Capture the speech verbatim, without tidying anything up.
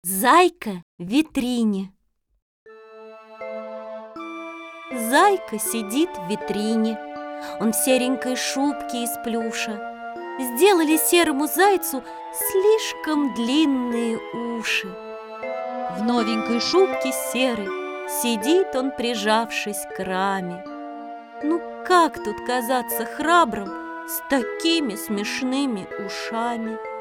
Зайка в витрине. Зайка сидит в витрине. Он в серенькой шубке из плюша. Сделали серому зайцу слишком длинные уши. В новенькой шубке серой сидит он, прижавшись к раме. Ну как тут казаться храбрым с такими смешными ушами?